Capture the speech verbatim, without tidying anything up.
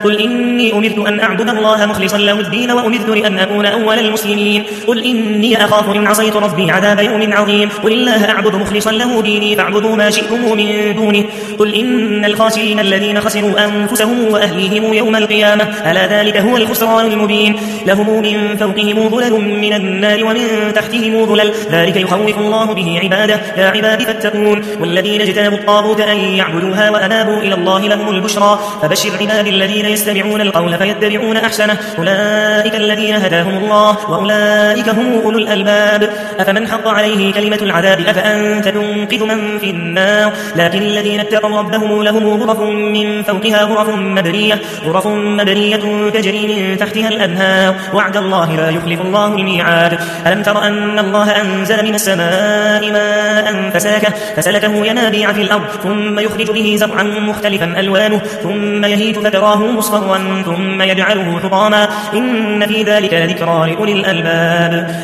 قل إني أمرت أن أعبد الله مخلصا له الدين وأمرت لأن أكون أول المسلمين قل إني أخاف إن عصيت ربي عذاب يوم عظيم قل الله أعبد مخلصا له ديني فاعبدوا ما شئتم من دونه قل إن الخاسرين الذين خسروا أنفسهم وأهليهم يوم القيامة ألا ذلك هو الخسران المبين لهم من فوقهم ظلل من النار ومن تحتهم ظلل ذلك يخوف الله به عباده يا عباد فاتقون والذين اجتنبوا الطاغوت أن يعبدوها وأنابوا إلى الله لهم البشرى فبشر عباد الذين يستمعون القول فيتبعون أحسنه أولئك الذين هداهم الله وأولئك هم أولو الألباب أفمن حق عليه كلمة العذاب أفأنت تنقذ من في النار لكن الذين اتقوا ربهم لهم غرف من فوقها غرف مبنية غرف مبنية تجري من تحتها الأنهار وعد الله لا يخلف الله الميعاد ألم تر أن الله أنزل من السماء ماء فسلكه, فسلكه ينابيع في الأرض ثم يخرج به زرعا مختلفا ألوانه ثم يهيج فتراه مصفرا ثم يجعله حطاما إن في ذلك لذكرى لأولي الألباب